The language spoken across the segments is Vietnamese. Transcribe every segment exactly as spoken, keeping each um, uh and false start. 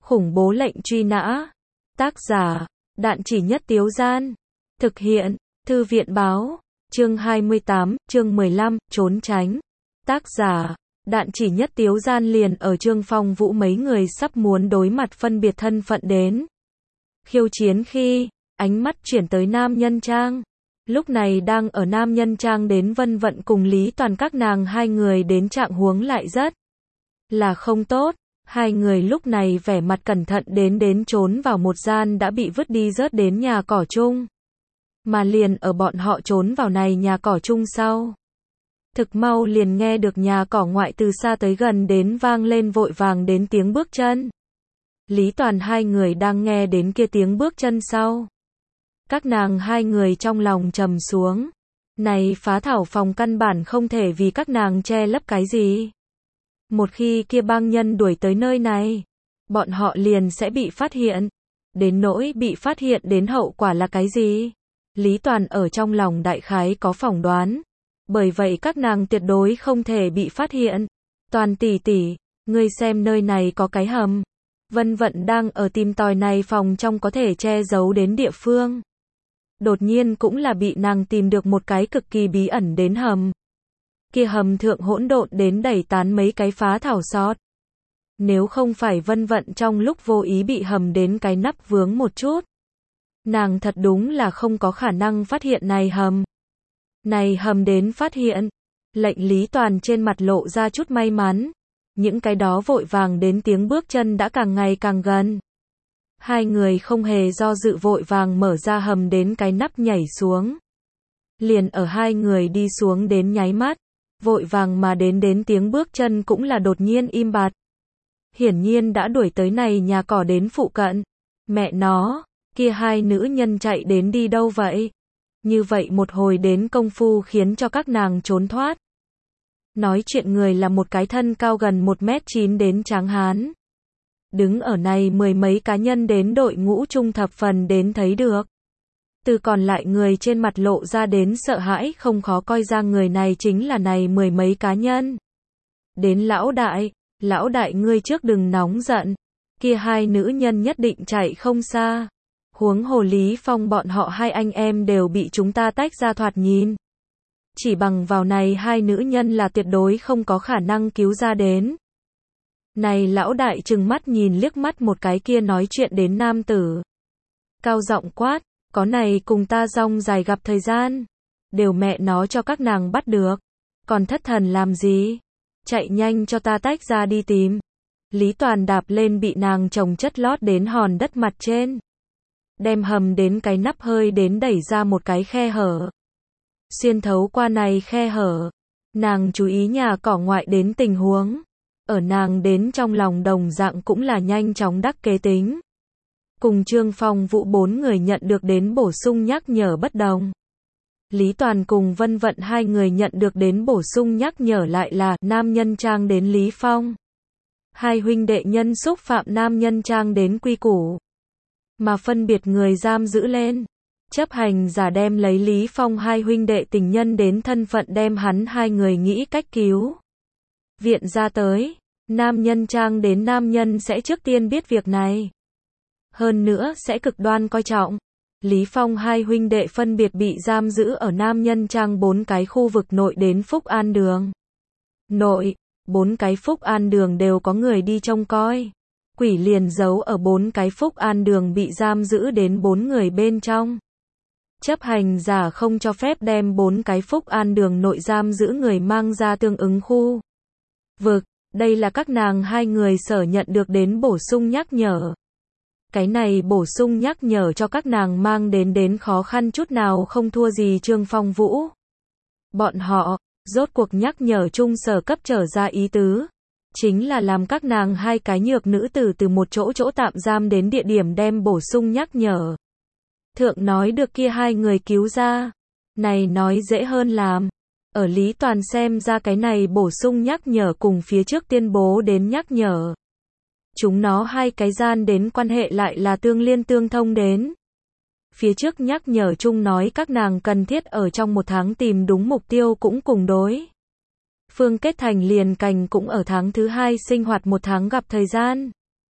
Khủng bố lệnh truy nã. Tác giả, Đạn Chỉ Nhất Tiếu Gian. Thực hiện, Thư viện báo. Chương hai mươi tám, chương mười lăm, trốn tránh. Tác giả, Đạn Chỉ Nhất Tiếu Gian. Liền ở Trương Phong Vũ mấy người sắp muốn đối mặt phân biệt thân phận đến khiêu chiến khi, ánh mắt chuyển tới Nam Nhân Trang. Lúc này đang ở Nam Nhân Trang đến Vân Vận cùng Lý Toàn các nàng hai người đến trạng huống lại rất là không tốt. Hai người lúc này vẻ mặt cẩn thận đến đến trốn vào một gian đã bị vứt đi rớt đến nhà cỏ chung. Mà liền ở bọn họ trốn vào này nhà cỏ chung sau. Thực mau liền nghe được nhà cỏ ngoại từ xa tới gần đến vang lên vội vàng đến tiếng bước chân. Lý Toàn hai người đang nghe đến kia tiếng bước chân sau. Các nàng hai người trong lòng trầm xuống. Này phá thảo phòng căn bản không thể vì các nàng che lấp cái gì. Một khi kia bang nhân đuổi tới nơi này, bọn họ liền sẽ bị phát hiện. Đến nỗi bị phát hiện đến hậu quả là cái gì? Lý Toàn ở trong lòng đại khái có phỏng đoán. Bởi vậy các nàng tuyệt đối không thể bị phát hiện. Toàn tỷ tỷ, ngươi xem nơi này có cái hầm. Vân Vận đang ở tìm tòi này phòng trong có thể che giấu đến địa phương. Đột nhiên cũng là bị nàng tìm được một cái cực kỳ bí ẩn đến hầm. Kia hầm thượng hỗn độn đến đẩy tán mấy cái phá thảo sót. Nếu không phải Vân Vận trong lúc vô ý bị hầm đến cái nắp vướng một chút. Nàng thật đúng là không có khả năng phát hiện này hầm. Này hầm đến phát hiện. Lệnh Lý Toàn trên mặt lộ ra chút may mắn. Những cái đó vội vàng đến tiếng bước chân đã càng ngày càng gần. Hai người không hề do dự vội vàng mở ra hầm đến cái nắp nhảy xuống. Liền ở hai người đi xuống đến nháy mắt. Vội vàng mà đến đến tiếng bước chân cũng là đột nhiên im bặt. Hiển nhiên đã đuổi tới này nhà cỏ đến phụ cận. Mẹ nó, kia hai nữ nhân chạy đến đi đâu vậy? Như vậy một hồi đến công phu khiến cho các nàng trốn thoát. Nói chuyện người là một cái thân cao gần một mét chín đến tráng hán. Đứng ở này mười mấy cá nhân đến đội ngũ trung thập phần đến thấy được. Từ còn lại người trên mặt lộ ra đến sợ hãi không khó coi ra người này chính là này mười mấy cá nhân. Đến lão đại, lão đại ngươi trước đừng nóng giận. Kia hai nữ nhân nhất định chạy không xa. Huống hồ Lý Phong bọn họ hai anh em đều bị chúng ta tách ra thoạt nhìn. Chỉ bằng vào này hai nữ nhân là tuyệt đối không có khả năng cứu ra đến. Này lão đại trừng mắt nhìn liếc mắt một cái kia nói chuyện đến nam tử. Cao giọng quát, có này cùng ta rong dài gặp thời gian. Đều mẹ nó cho các nàng bắt được. Còn thất thần làm gì? Chạy nhanh cho ta tách ra đi tìm. Lý Toàn đạp lên bị nàng chồng chất lót đến hòn đất mặt trên. Đem hầm đến cái nắp hơi đến đẩy ra một cái khe hở. Xuyên thấu qua này khe hở. Nàng chú ý nhà cỏ ngoại đến tình huống. Ở nàng đến trong lòng đồng dạng cũng là nhanh chóng đắc kế tính. Cùng Trương Phong Vũ bốn người nhận được đến bổ sung nhắc nhở bất đồng. Lý Toàn cùng Vân Vận hai người nhận được đến bổ sung nhắc nhở lại là Nam Nhân Trang đến Lý Phong. Hai huynh đệ nhân xúc phạm Nam Nhân Trang đến quy củ. Mà phân biệt người giam giữ lên. Chấp hành giả đem lấy Lý Phong hai huynh đệ tình nhân đến thân phận đem hắn hai người nghĩ cách cứu. Viện ra tới. Nam Nhân Trang đến nam nhân sẽ trước tiên biết việc này. Hơn nữa sẽ cực đoan coi trọng. Lý Phong hai huynh đệ phân biệt bị giam giữ ở Nam Nhân Trang bốn cái khu vực nội đến Phúc An Đường. Nội, bốn cái Phúc An Đường đều có người đi trông coi. Quỷ liền giấu ở bốn cái Phúc An Đường bị giam giữ đến bốn người bên trong. Chấp hành giả không cho phép đem bốn cái Phúc An Đường nội giam giữ người mang ra tương ứng khu vực. Đây là các nàng hai người sở nhận được đến bổ sung nhắc nhở. Cái này bổ sung nhắc nhở cho các nàng mang đến đến khó khăn chút nào không thua gì Trương Phong Vũ. Bọn họ, rốt cuộc nhắc nhở chung sở cấp trở ra ý tứ. Chính là làm các nàng hai cái nhược nữ tử từ một chỗ chỗ tạm giam đến địa điểm đem bổ sung nhắc nhở. Thượng nói được kia hai người cứu ra. Này nói dễ hơn làm. Ở Lý Toàn xem ra cái này bổ sung nhắc nhở cùng phía trước tuyên bố đến nhắc nhở. Chúng nó hai cái gian đến quan hệ lại là tương liên tương thông đến. Phía trước nhắc nhở chung nói các nàng cần thiết ở trong một tháng tìm đúng mục tiêu cũng cùng đối. Phương kết thành liền cành cũng ở tháng thứ hai sinh hoạt một tháng gặp thời gian.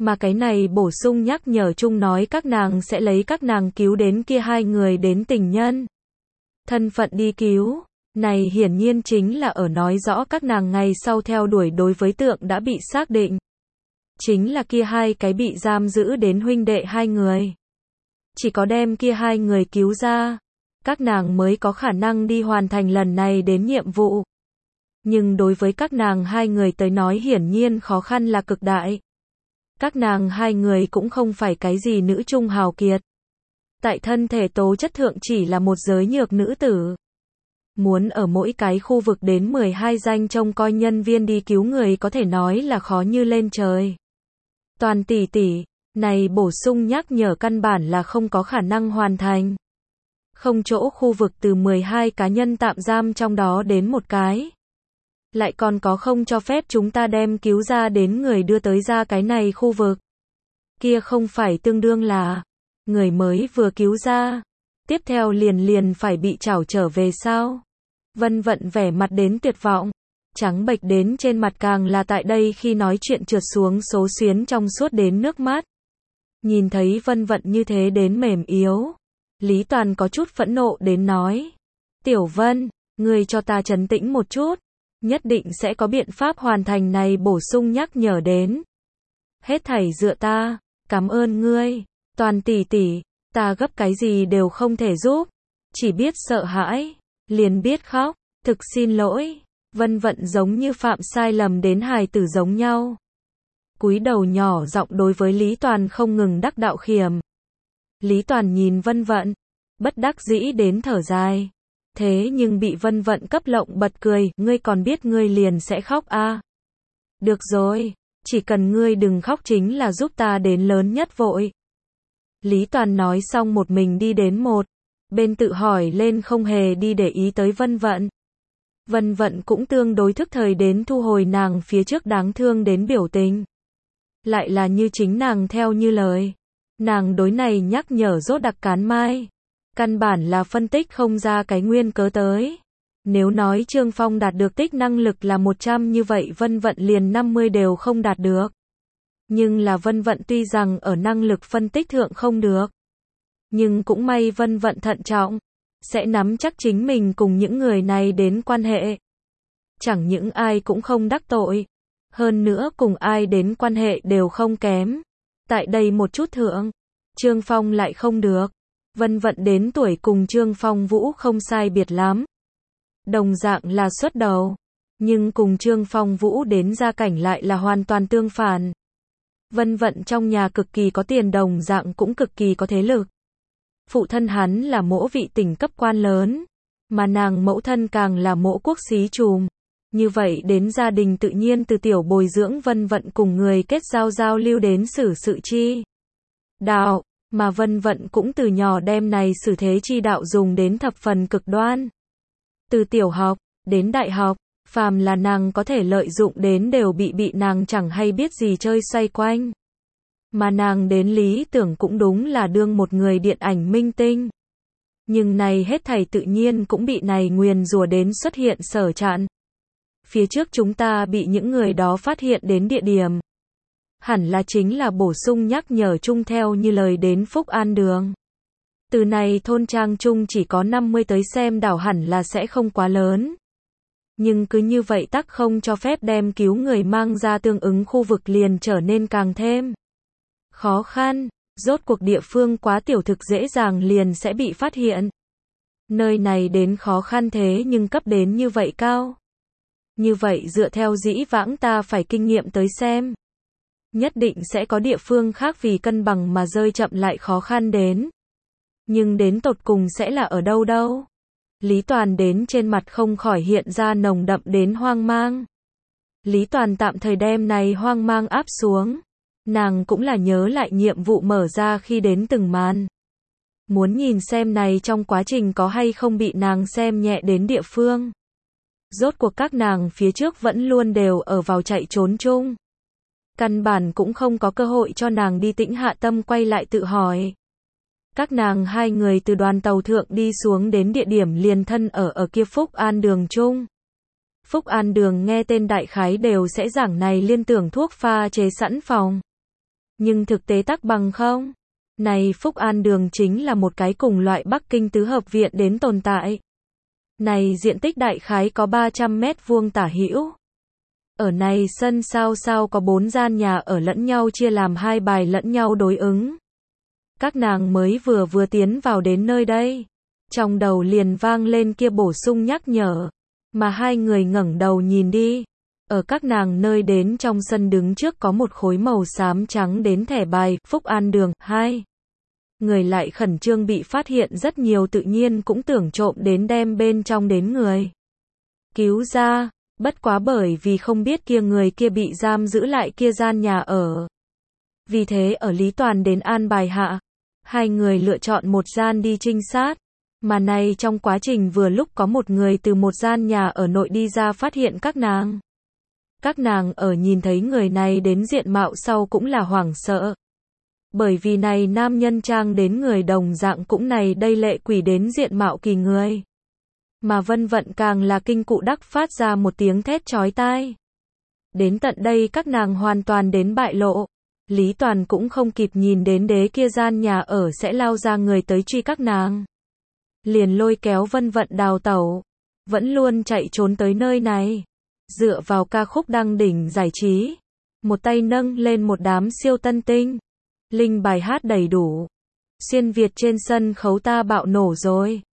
Mà cái này bổ sung nhắc nhở chung nói các nàng sẽ lấy các nàng cứu đến kia hai người đến tình nhân. Thân phận đi cứu, này hiển nhiên chính là ở nói rõ các nàng ngày sau theo đuổi đối với tượng đã bị xác định. Chính là kia hai cái bị giam giữ đến huynh đệ hai người. Chỉ có đem kia hai người cứu ra, các nàng mới có khả năng đi hoàn thành lần này đến nhiệm vụ. Nhưng đối với các nàng hai người tới nói hiển nhiên khó khăn là cực đại. Các nàng hai người cũng không phải cái gì nữ trung hào kiệt. Tại thân thể tố chất thượng chỉ là một giới nhược nữ tử. Muốn ở mỗi cái khu vực đến mười hai danh trông coi nhân viên đi cứu người có thể nói là khó như lên trời. Toàn tỷ tỷ, này bổ sung nhắc nhở căn bản là không có khả năng hoàn thành. Không chỗ khu vực từ mười hai cá nhân tạm giam trong đó đến một cái. Lại còn có không cho phép chúng ta đem cứu ra đến người đưa tới ra cái này khu vực. Kia không phải tương đương là người mới vừa cứu ra, tiếp theo liền liền phải bị trảo trở về sao? Vân Vận vẻ mặt đến tuyệt vọng, trắng bệch đến trên mặt càng là tại đây khi nói chuyện trượt xuống số xuyến trong suốt đến nước mắt. Nhìn thấy Vân Vận như thế đến mềm yếu, Lý Toàn có chút phẫn nộ đến nói. Tiểu Vân, ngươi cho ta trấn tĩnh một chút, nhất định sẽ có biện pháp hoàn thành này bổ sung nhắc nhở đến. Hết thảy dựa ta, cảm ơn ngươi, Toàn tỷ tỷ, ta gấp cái gì đều không thể giúp, chỉ biết sợ hãi, liền biết khóc, thực xin lỗi. Vân Vận giống như phạm sai lầm đến hài tử giống nhau. Cúi đầu nhỏ giọng đối với Lý Toàn không ngừng đắc đạo khiểm. Lý Toàn nhìn Vân Vận, bất đắc dĩ đến thở dài. Thế nhưng bị Vân Vận cấp lộng bật cười, ngươi còn biết ngươi liền sẽ khóc à? Được rồi, chỉ cần ngươi đừng khóc chính là giúp ta đến lớn nhất vội. Lý Toàn nói xong một mình đi đến một bên tự hỏi lên không hề đi để ý tới Vân Vận. Vân Vận cũng tương đối thức thời đến thu hồi nàng phía trước đáng thương đến biểu tình. Lại là như chính nàng theo như lời. Nàng đối này nhắc nhở rốt đặc cán mai. Căn bản là phân tích không ra cái nguyên cớ tới. Nếu nói Trương Phong đạt được tích năng lực là một trăm như vậy Vân Vận liền năm mươi đều không đạt được. Nhưng là Vân Vận tuy rằng ở năng lực phân tích thượng không được. Nhưng cũng may Vân Vận thận trọng. Sẽ nắm chắc chính mình cùng những người này đến quan hệ. Chẳng những ai cũng không đắc tội. Hơn nữa cùng ai đến quan hệ đều không kém. Tại đây một chút thượng, Trương Phong lại không được. Vân Vận đến tuổi cùng Trương Phong Vũ không sai biệt lắm. Đồng dạng là xuất đầu. Nhưng cùng Trương Phong Vũ đến gia cảnh lại là hoàn toàn tương phản. Vân Vận trong nhà cực kỳ có tiền đồng dạng cũng cực kỳ có thế lực. Phụ thân hắn là mỗ vị tỉnh cấp quan lớn, mà nàng mẫu thân càng là mỗ quốc xí trùm. Như vậy đến gia đình tự nhiên từ tiểu bồi dưỡng Vân Vận cùng người kết giao giao lưu đến xử sự chi đạo, mà Vân Vận cũng từ nhỏ đem này xử thế chi đạo dùng đến thập phần cực đoan. Từ tiểu học đến đại học, phàm là nàng có thể lợi dụng đến đều bị bị nàng chẳng hay biết gì chơi xoay quanh. Mà nàng đến lý tưởng cũng đúng là đương một người điện ảnh minh tinh. Nhưng này hết thảy tự nhiên cũng bị này nguyền rủa đến xuất hiện sở chặn. Phía trước chúng ta bị những người đó phát hiện đến địa điểm. Hẳn là chính là bổ sung nhắc nhở chung theo như lời đến Phúc An Đường. Từ này thôn trang chung chỉ có năm mươi tới xem đảo hẳn là sẽ không quá lớn. Nhưng cứ như vậy tắc không cho phép đem cứu người mang ra tương ứng khu vực liền trở nên càng thêm khó khăn, rốt cuộc địa phương quá tiểu thực dễ dàng liền sẽ bị phát hiện. Nơi này đến khó khăn thế nhưng cấp đến như vậy cao. Như vậy dựa theo dĩ vãng ta phải kinh nghiệm tới xem. Nhất định sẽ có địa phương khác vì cân bằng mà rơi chậm lại khó khăn đến. Nhưng đến tột cùng sẽ là ở đâu đâu? Lý Toàn đến trên mặt không khỏi hiện ra nồng đậm đến hoang mang. Lý Toàn tạm thời đem này hoang mang áp xuống. Nàng cũng là nhớ lại nhiệm vụ mở ra khi đến từng màn. Muốn nhìn xem này trong quá trình có hay không bị nàng xem nhẹ đến địa phương. Rốt cuộc các nàng phía trước vẫn luôn đều ở vào chạy trốn chung. Căn bản cũng không có cơ hội cho nàng đi tĩnh hạ tâm quay lại tự hỏi. Các nàng hai người từ đoàn tàu thượng đi xuống đến địa điểm liền thân ở ở kia Phúc An Đường chung. Phúc An Đường nghe tên đại khái đều sẽ giảng này liên tưởng thuốc pha chế sẵn phòng. Nhưng thực tế tắc bằng không. Này Phúc An Đường chính là một cái cùng loại Bắc Kinh tứ hợp viện đến tồn tại. Này diện tích đại khái có ba trăm mét vuông tả hữu. Ở này sân sao sao có bốn gian nhà ở lẫn nhau chia làm hai bài lẫn nhau đối ứng. Các nàng mới vừa vừa tiến vào đến nơi đây. Trong đầu liền vang lên kia bổ sung nhắc nhở. Mà hai người ngẩng đầu nhìn đi. Ở các nàng nơi đến trong sân đứng trước có một khối màu xám trắng đến thẻ bài, Phúc An Đường, hai. Người lại khẩn trương bị phát hiện rất nhiều tự nhiên cũng tưởng trộm đến đem bên trong đến người. Cứu ra, bất quá bởi vì không biết kia người kia bị giam giữ lại kia gian nhà ở. Vì thế ở Lý Toàn đến an bài hạ, hai người lựa chọn một gian đi trinh sát. Mà này trong quá trình vừa lúc có một người từ một gian nhà ở nội đi ra phát hiện các nàng. Các nàng ở nhìn thấy người này đến diện mạo sau cũng là hoảng sợ. Bởi vì này nam nhân trang đến người đồng dạng cũng này đây lệ quỷ đến diện mạo kỳ người. Mà Vân Vận càng là kinh cụ đắc phát ra một tiếng thét chói tai. Đến tận đây các nàng hoàn toàn đến bại lộ. Lý Toàn cũng không kịp nhìn đến đế kia gian nhà ở sẽ lao ra người tới truy các nàng. Liền lôi kéo Vân Vận đào tẩu. Vẫn luôn chạy trốn tới nơi này. Dựa vào ca khúc đăng đỉnh giải trí. Một tay nâng lên một đám siêu tân tinh. Linh bài hát đầy đủ. Xuyên Việt trên sân khấu ta bạo nổ rồi.